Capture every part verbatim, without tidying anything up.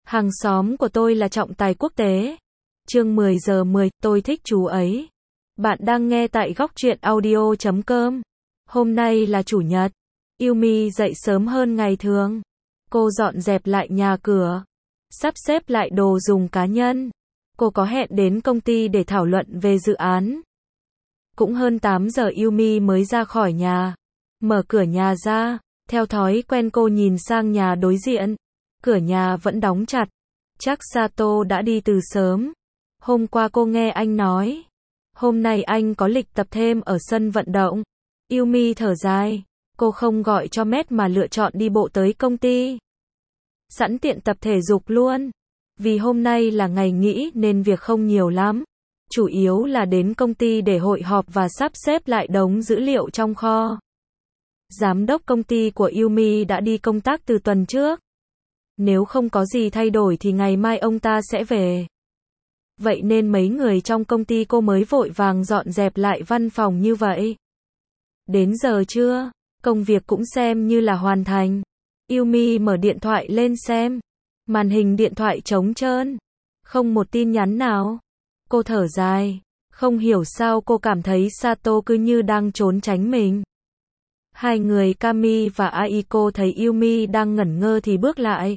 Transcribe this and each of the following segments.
Hàng xóm của tôi là trọng tài quốc tế. Chương mười giờ mười, tôi thích chú ấy. Bạn đang nghe tại góc truyện audio chấm com. Hôm nay là chủ nhật. Yumi dậy sớm hơn ngày thường. Cô dọn dẹp lại nhà cửa, sắp xếp lại đồ dùng cá nhân. Cô có hẹn đến công ty để thảo luận về dự án. Cũng hơn tám giờ Yumi mới ra khỏi nhà. Mở cửa nhà ra, theo thói quen cô nhìn sang nhà đối diện. Cửa nhà vẫn đóng chặt. Chắc Sato đã đi từ sớm. Hôm qua cô nghe anh nói, hôm nay anh có lịch tập thêm ở sân vận động. Yumi thở dài. Cô không gọi cho Matt mà lựa chọn đi bộ tới công ty. Sẵn tiện tập thể dục luôn. Vì hôm nay là ngày nghỉ nên việc không nhiều lắm. Chủ yếu là đến công ty để hội họp và sắp xếp lại đống dữ liệu trong kho. Giám đốc công ty của Yumi đã đi công tác từ tuần trước. Nếu không có gì thay đổi thì ngày mai ông ta sẽ về. Vậy nên mấy người trong công ty cô mới vội vàng dọn dẹp lại văn phòng như vậy. Đến giờ trưa, công việc cũng xem như là hoàn thành. Yumi mở điện thoại lên xem. Màn hình điện thoại trống trơn. Không một tin nhắn nào. Cô thở dài. Không hiểu sao cô cảm thấy Sato cứ như đang trốn tránh mình. Hai người Kami và Aiko thấy Yumi đang ngẩn ngơ thì bước lại.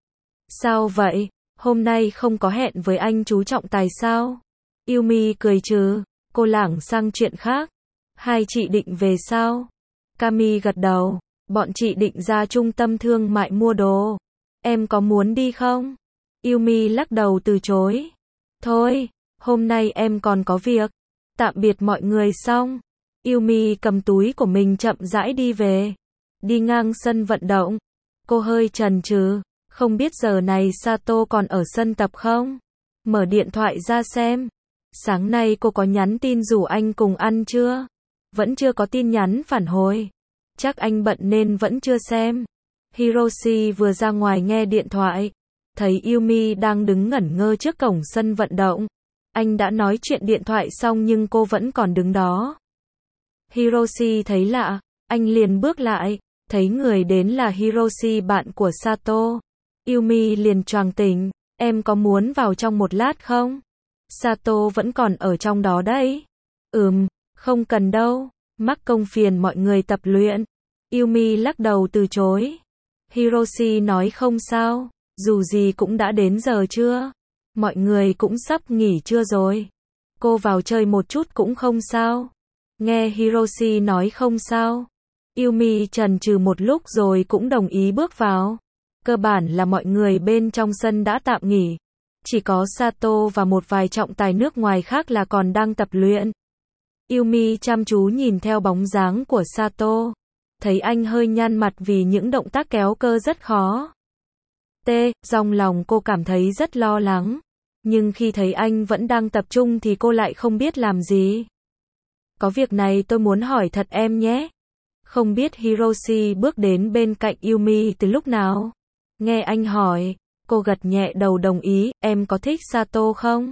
Sao vậy? Hôm nay không có hẹn với anh chú trọng tài sao? Yumi cười trừ. Cô lảng sang chuyện khác. Hai chị định về sao? Kami gật đầu. Bọn chị định ra trung tâm thương mại mua đồ. Em có muốn đi không? Yumi lắc đầu từ chối. Thôi, hôm nay em còn có việc. Tạm biệt mọi người xong. Yumi cầm túi của mình chậm rãi đi về. Đi ngang sân vận động. Cô hơi chần chừ. Không biết giờ này Sato còn ở sân tập không? Mở điện thoại ra xem. Sáng nay cô có nhắn tin rủ anh cùng ăn chưa? Vẫn chưa có tin nhắn phản hồi. Chắc anh bận nên vẫn chưa xem. Hiroshi vừa ra ngoài nghe điện thoại. Thấy Yumi đang đứng ngẩn ngơ trước cổng sân vận động. Anh đã nói chuyện điện thoại xong nhưng cô vẫn còn đứng đó. Hiroshi thấy lạ. Anh liền bước lại. Thấy người đến là Hiroshi, bạn của Sato. Yumi liền choàng tỉnh. Em có muốn vào trong một lát không? Sato vẫn còn ở trong đó đấy. Ừm, không cần đâu. Mắc công phiền mọi người tập luyện. Yumi lắc đầu từ chối. Hiroshi nói không sao. Dù gì cũng đã đến giờ trưa. Mọi người cũng sắp nghỉ trưa rồi. Cô vào chơi một chút cũng không sao. Nghe Hiroshi nói không sao. Yumi chần chừ một lúc rồi cũng đồng ý bước vào. Cơ bản là mọi người bên trong sân đã tạm nghỉ. Chỉ có Sato và một vài trọng tài nước ngoài khác là còn đang tập luyện. Yumi chăm chú nhìn theo bóng dáng của Sato. Thấy anh hơi nhăn mặt vì những động tác kéo cơ rất khó. T, trong lòng cô cảm thấy rất lo lắng. Nhưng khi thấy anh vẫn đang tập trung thì cô lại không biết làm gì. Có việc này tôi muốn hỏi thật em nhé. Không biết Hiroshi bước đến bên cạnh Yumi từ lúc nào? Nghe anh hỏi, cô gật nhẹ đầu đồng ý. Em có thích Sato không?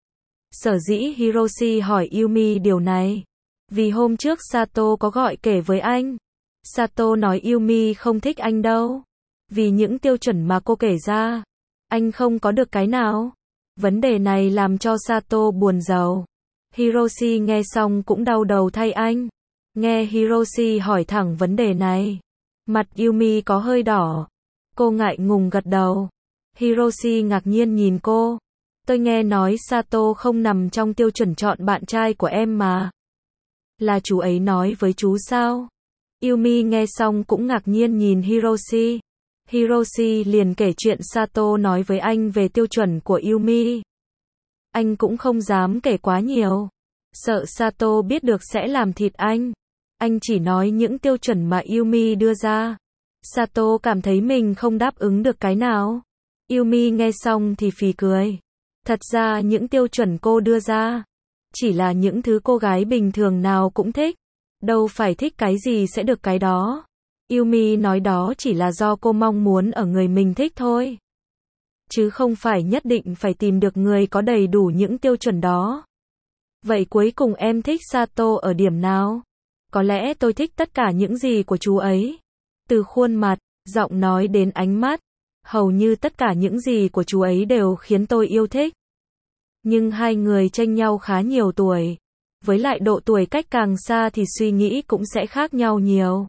Sở dĩ Hiroshi hỏi Yumi điều này. Vì hôm trước Sato có gọi kể với anh. Sato nói Yumi không thích anh đâu. Vì những tiêu chuẩn mà cô kể ra, anh không có được cái nào. Vấn đề này làm cho Sato buồn rầu. Hiroshi nghe xong cũng đau đầu thay anh. Nghe Hiroshi hỏi thẳng vấn đề này, mặt Yumi có hơi đỏ. Cô ngại ngùng gật đầu. Hiroshi ngạc nhiên nhìn cô. Tôi nghe nói Sato không nằm trong tiêu chuẩn chọn bạn trai của em mà. Là chú ấy nói với chú sao? Yumi nghe xong cũng ngạc nhiên nhìn Hiroshi. Hiroshi liền kể chuyện Sato nói với anh về tiêu chuẩn của Yumi. Anh cũng không dám kể quá nhiều. Sợ Sato biết được sẽ làm thịt anh. Anh chỉ nói những tiêu chuẩn mà Yumi đưa ra. Sato cảm thấy mình không đáp ứng được cái nào. Yumi nghe xong thì phì cười. Thật ra những tiêu chuẩn cô đưa ra chỉ là những thứ cô gái bình thường nào cũng thích. Đâu phải thích cái gì sẽ được cái đó. Yumi nói đó chỉ là do cô mong muốn ở người mình thích thôi. Chứ không phải nhất định phải tìm được người có đầy đủ những tiêu chuẩn đó. Vậy cuối cùng em thích Sato ở điểm nào? Có lẽ tôi thích tất cả những gì của chú ấy. Từ khuôn mặt, giọng nói đến ánh mắt. Hầu như tất cả những gì của chú ấy đều khiến tôi yêu thích. Nhưng hai người chênh nhau khá nhiều tuổi. Với lại độ tuổi cách càng xa thì suy nghĩ cũng sẽ khác nhau nhiều.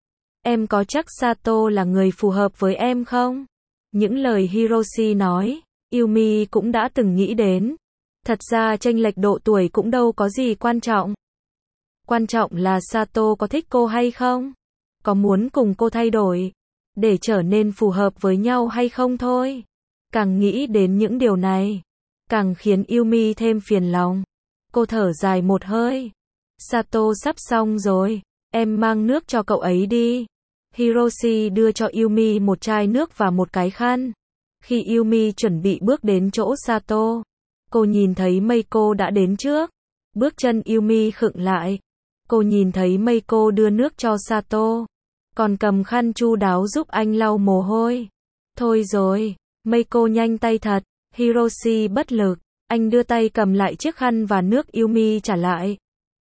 Em có chắc Sato là người phù hợp với em không? Những lời Hiroshi nói, Yumi cũng đã từng nghĩ đến. Thật ra chênh lệch độ tuổi cũng đâu có gì quan trọng. Quan trọng là Sato có thích cô hay không? Có muốn cùng cô thay đổi, để trở nên phù hợp với nhau hay không thôi. Càng nghĩ đến những điều này, càng khiến Yumi thêm phiền lòng. Cô thở dài một hơi. Sato sắp xong rồi, em mang nước cho cậu ấy đi. Hiroshi đưa cho Yumi một chai nước và một cái khăn. Khi Yumi chuẩn bị bước đến chỗ Sato, cô nhìn thấy Meiko đã đến trước. Bước chân Yumi khựng lại. Cô nhìn thấy Meiko đưa nước cho Sato, còn cầm khăn chu đáo giúp anh lau mồ hôi. Thôi rồi, Meiko nhanh tay thật. Hiroshi bất lực. Anh đưa tay cầm lại chiếc khăn và nước Yumi trả lại.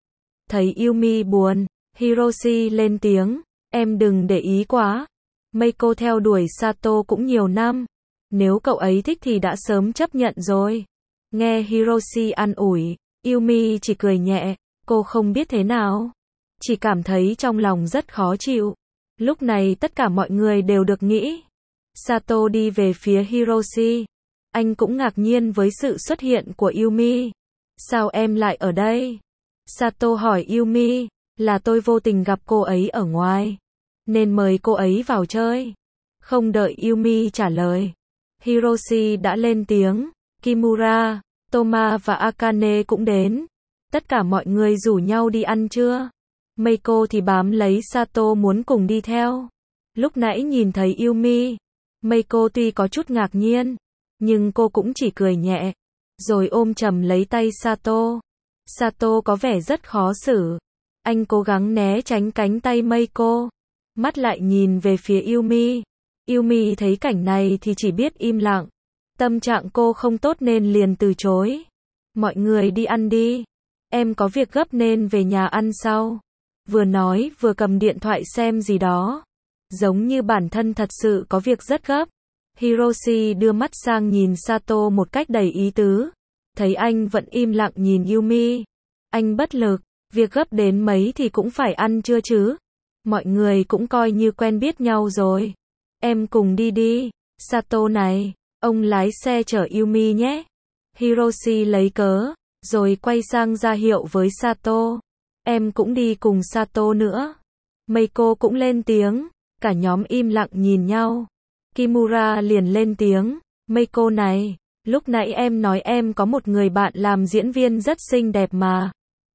Thấy Yumi buồn, Hiroshi lên tiếng. Em đừng để ý quá. Meiko theo đuổi Sato cũng nhiều năm. Nếu cậu ấy thích thì đã sớm chấp nhận rồi. Nghe Hiroshi an ủi, Yumi chỉ cười nhẹ. Cô không biết thế nào. Chỉ cảm thấy trong lòng rất khó chịu. Lúc này tất cả mọi người đều được nghĩ. Sato đi về phía Hiroshi. Anh cũng ngạc nhiên với sự xuất hiện của Yumi. Sao em lại ở đây? Sato hỏi Yumi. Là tôi vô tình gặp cô ấy ở ngoài, nên mời cô ấy vào chơi. Không đợi Yumi trả lời, Hiroshi đã lên tiếng. Kimura, Toma và Akane cũng đến. Tất cả mọi người rủ nhau đi ăn trưa. Meiko thì bám lấy Sato muốn cùng đi theo. Lúc nãy nhìn thấy Yumi, Meiko tuy có chút ngạc nhiên, nhưng cô cũng chỉ cười nhẹ, rồi ôm chầm lấy tay Sato. Sato có vẻ rất khó xử. Anh cố gắng né tránh cánh tay Meiko, mắt lại nhìn về phía Yumi. Yumi thấy cảnh này thì chỉ biết im lặng. Tâm trạng cô không tốt nên liền từ chối. Mọi người đi ăn đi. Em có việc gấp nên về nhà ăn sau. Vừa nói vừa cầm điện thoại xem gì đó. Giống như bản thân thật sự có việc rất gấp. Hiroshi đưa mắt sang nhìn Sato một cách đầy ý tứ. Thấy anh vẫn im lặng nhìn Yumi, anh bất lực. Việc gấp đến mấy thì cũng phải ăn trưa chứ. Mọi người cũng coi như quen biết nhau rồi. Em cùng đi đi. Sato này, ông lái xe chở Yumi nhé. Hiroshi lấy cớ, rồi quay sang ra hiệu với Sato. Em cũng đi cùng Sato nữa. Meiko cũng lên tiếng. Cả nhóm im lặng nhìn nhau. Kimura liền lên tiếng. Meiko này, lúc nãy em nói em có một người bạn làm diễn viên rất xinh đẹp mà.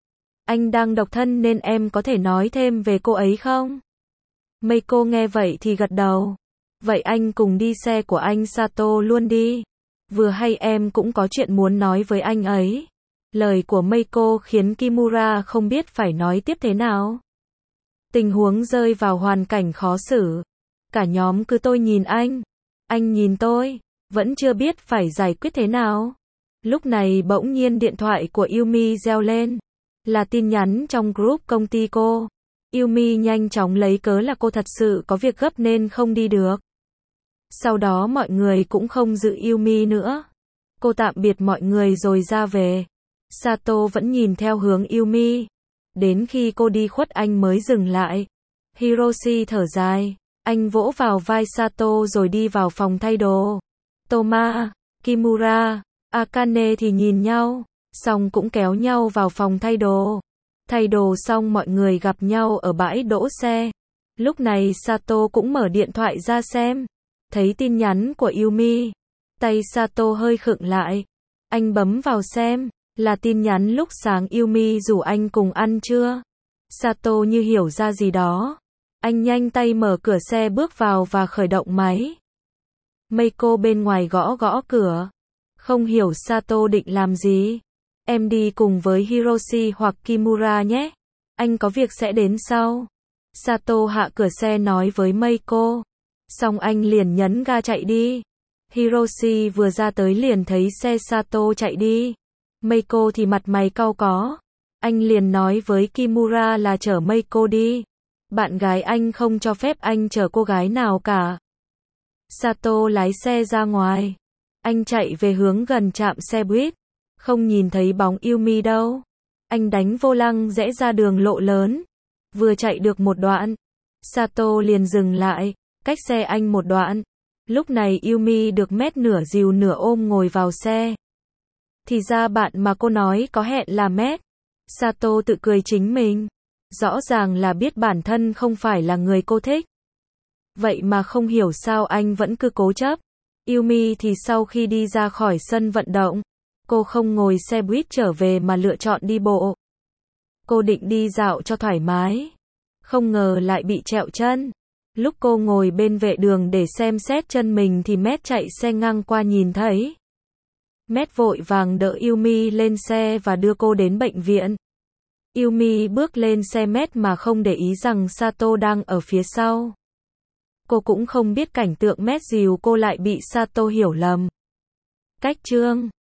Anh đang độc thân nên em có thể nói thêm về cô ấy không? Meiko nghe vậy thì gật đầu. Vậy anh cùng đi xe của anh Sato luôn đi. Vừa hay em cũng có chuyện muốn nói với anh ấy. Lời của Meiko khiến Kimura không biết phải nói tiếp thế nào. Tình huống rơi vào hoàn cảnh khó xử. Cả nhóm cứ tôi nhìn anh, anh nhìn tôi, vẫn chưa biết phải giải quyết thế nào. Lúc này bỗng nhiên điện thoại của Yumi reo lên. Là tin nhắn trong group công ty cô. Yumi nhanh chóng lấy cớ là cô thật sự có việc gấp nên không đi được. Sau đó mọi người cũng không giữ Yumi nữa. Cô tạm biệt mọi người rồi ra về. Sato vẫn nhìn theo hướng Yumi. Đến khi cô đi khuất anh mới dừng lại. Hiroshi thở dài. Anh vỗ vào vai Sato rồi đi vào phòng thay đồ. Toma, Kimura, Akane thì nhìn nhau, xong cũng kéo nhau vào phòng thay đồ. Thay đồ xong mọi người gặp nhau ở bãi đỗ xe. Lúc này Sato cũng mở điện thoại ra xem. Thấy tin nhắn của Yumi. Tay Sato hơi khựng lại. Anh bấm vào xem. Là tin nhắn lúc sáng Yumi rủ anh cùng ăn trưa. Sato như hiểu ra gì đó. Anh nhanh tay mở cửa xe bước vào và khởi động máy. Meiko bên ngoài gõ gõ cửa. Không hiểu Sato định làm gì. Em đi cùng với Hiroshi hoặc Kimura nhé. Anh có việc sẽ đến sau. Sato hạ cửa xe nói với Meiko. Xong anh liền nhấn ga chạy đi. Hiroshi vừa ra tới liền thấy xe Sato chạy đi. Meiko thì mặt mày cau có. Anh liền nói với Kimura là chở Meiko đi. Bạn gái anh không cho phép anh chở cô gái nào cả. Sato lái xe ra ngoài. Anh chạy về hướng gần trạm xe buýt. Không nhìn thấy bóng Yumi đâu. Anh đánh vô lăng rẽ ra đường lộ lớn. Vừa chạy được một đoạn, Sato liền dừng lại, cách xe anh một đoạn. Lúc này Yumi được mét nửa dìu nửa ôm ngồi vào xe. Thì ra bạn mà cô nói có hẹn là mét. Sato tự cười chính mình. Rõ ràng là biết bản thân không phải là người cô thích. Vậy mà không hiểu sao anh vẫn cứ cố chấp. Yumi thì sau khi đi ra khỏi sân vận động, cô không ngồi xe buýt trở về mà lựa chọn đi bộ. Cô định đi dạo cho thoải mái. Không ngờ lại bị trẹo chân. Lúc cô ngồi bên vệ đường để xem xét chân mình thì Matt chạy xe ngang qua nhìn thấy. Matt vội vàng đỡ Yumi lên xe và đưa cô đến bệnh viện. Yumi bước lên xe Matt mà không để ý rằng Sato đang ở phía sau. Cô cũng không biết cảnh tượng Matt dìu cô lại bị Sato hiểu lầm. Cách chương